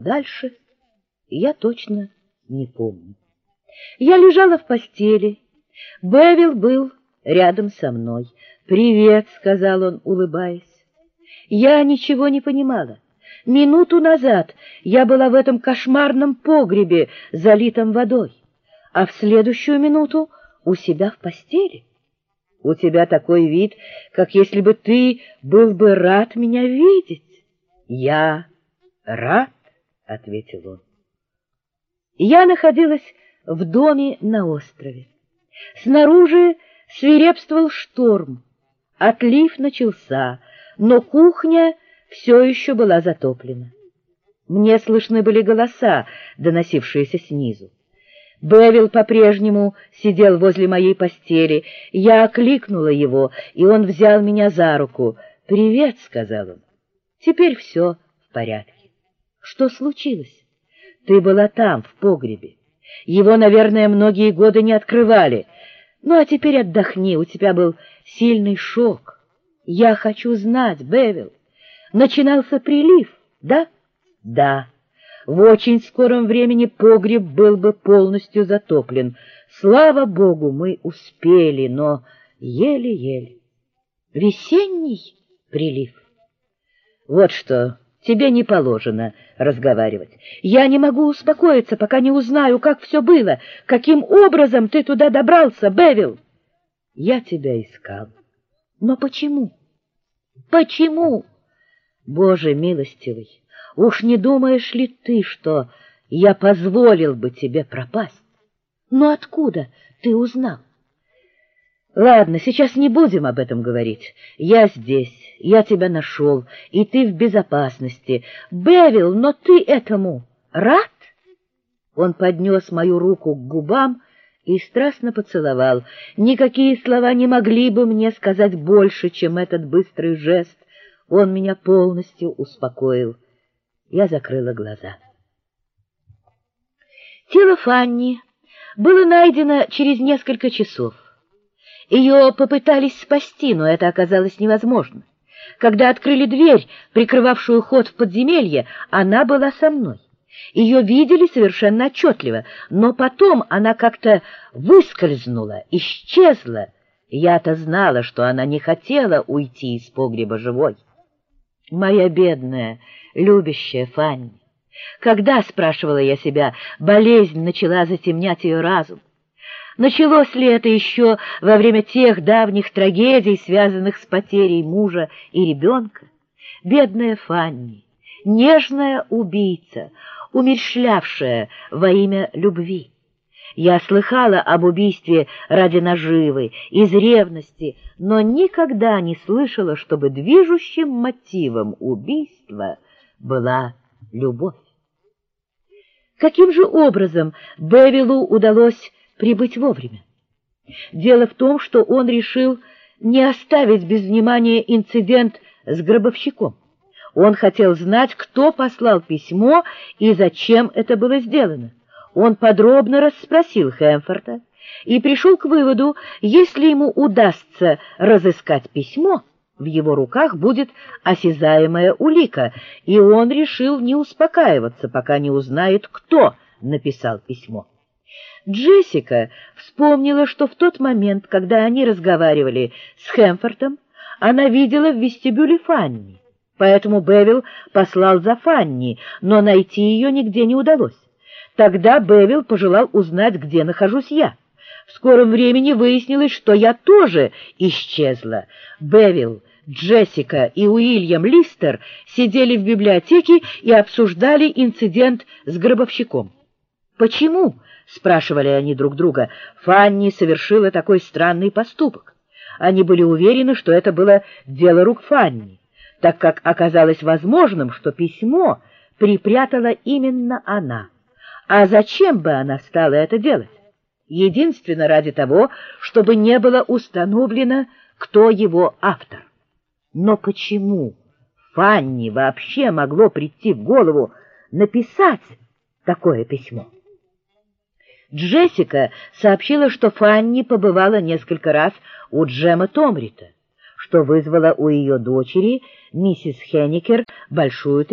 Дальше я точно не помню. Я лежала в постели. Бевил был рядом со мной. «Привет», — сказал он, улыбаясь. Я ничего не понимала. Минуту назад я была в этом кошмарном погребе, залитом водой, а в следующую минуту у себя в постели. У тебя такой вид, как если бы ты был бы рад меня видеть. Я рад, — ответил он. Я находилась в доме на острове. Снаружи свирепствовал шторм. Отлив начался, но кухня все еще была затоплена. Мне слышны были голоса, доносившиеся снизу. Бевил по-прежнему сидел возле моей постели. Я окликнула его, и он взял меня за руку. «Привет», — сказал он. «Теперь все в порядке». «Что случилось?» «Ты была там, в погребе. Его, наверное, многие годы не открывали. Ну, а теперь отдохни, у тебя был сильный шок». «Я хочу знать, Бевил, начинался прилив, да?» «Да. В очень скором времени погреб был бы полностью затоплен. Слава Богу, мы успели, но еле-еле». «Весенний прилив?» «Вот что, тебе не положено разговаривать. Я не могу успокоиться, пока не узнаю, как все было. Каким образом ты туда добрался, Бевил?» «Я тебя искал». «Но почему? Почему?» «Боже милостивый, уж не думаешь ли ты, что я позволил бы тебе пропасть?» «Но откуда ты узнал?» «Ладно, сейчас не будем об этом говорить. Я здесь, я тебя нашел, и ты в безопасности. Бевил, но ты этому рад?» Он поднес мою руку к губам и страстно поцеловал. Никакие слова не могли бы мне сказать больше, чем этот быстрый жест. Он меня полностью успокоил. Я закрыла глаза. Тело Фанни было найдено через несколько часов. Ее попытались спасти, но это оказалось невозможно. Когда открыли дверь, прикрывавшую ход в подземелье, она была со мной. Ее видели совершенно отчетливо, но потом она как-то выскользнула, исчезла. Я-то знала, что она не хотела уйти из погреба живой. Моя бедная, любящая Фанни. Когда, спрашивала я себя, болезнь начала затемнять ее разум? Началось ли это еще во время тех давних трагедий, связанных с потерей мужа и ребенка? Бедная Фанни, нежная убийца, умерщвлявшая во имя любви. Я слыхала об убийстве ради наживы, из ревности, но никогда не слышала, чтобы движущим мотивом убийства была любовь. Каким же образом Бевилу удалось прибыть вовремя? Дело в том, что он решил не оставить без внимания инцидент с гробовщиком. Он хотел знать, кто послал письмо и зачем это было сделано. Он подробно расспросил Хэмфорта и пришел к выводу, если ему удастся разыскать письмо, в его руках будет осязаемая улика, и он решил не успокаиваться, пока не узнает, кто написал письмо. Джессика вспомнила, что в тот момент, когда они разговаривали с Хэмфортом, она видела в вестибюле Фанни. Поэтому Бевил послал за Фанни, но найти ее нигде не удалось. Тогда Бевил пожелал узнать, где нахожусь я. В скором времени выяснилось, что я тоже исчезла. Бевил, Джессика и Уильям Листер сидели в библиотеке и обсуждали инцидент с гробовщиком. «Почему?» — спрашивали они друг друга. «Фанни совершила такой странный поступок». Они были уверены, что это было дело рук Фанни, так как оказалось возможным, что письмо припрятала именно она. А зачем бы она стала это делать? Единственно ради того, чтобы не было установлено, кто его автор. Но почему Фанни вообще могло прийти в голову написать такое письмо? Джессика сообщила, что Фанни побывала несколько раз у Джема Томрита, что вызвало у ее дочери, миссис Хенникер, большую тревогу.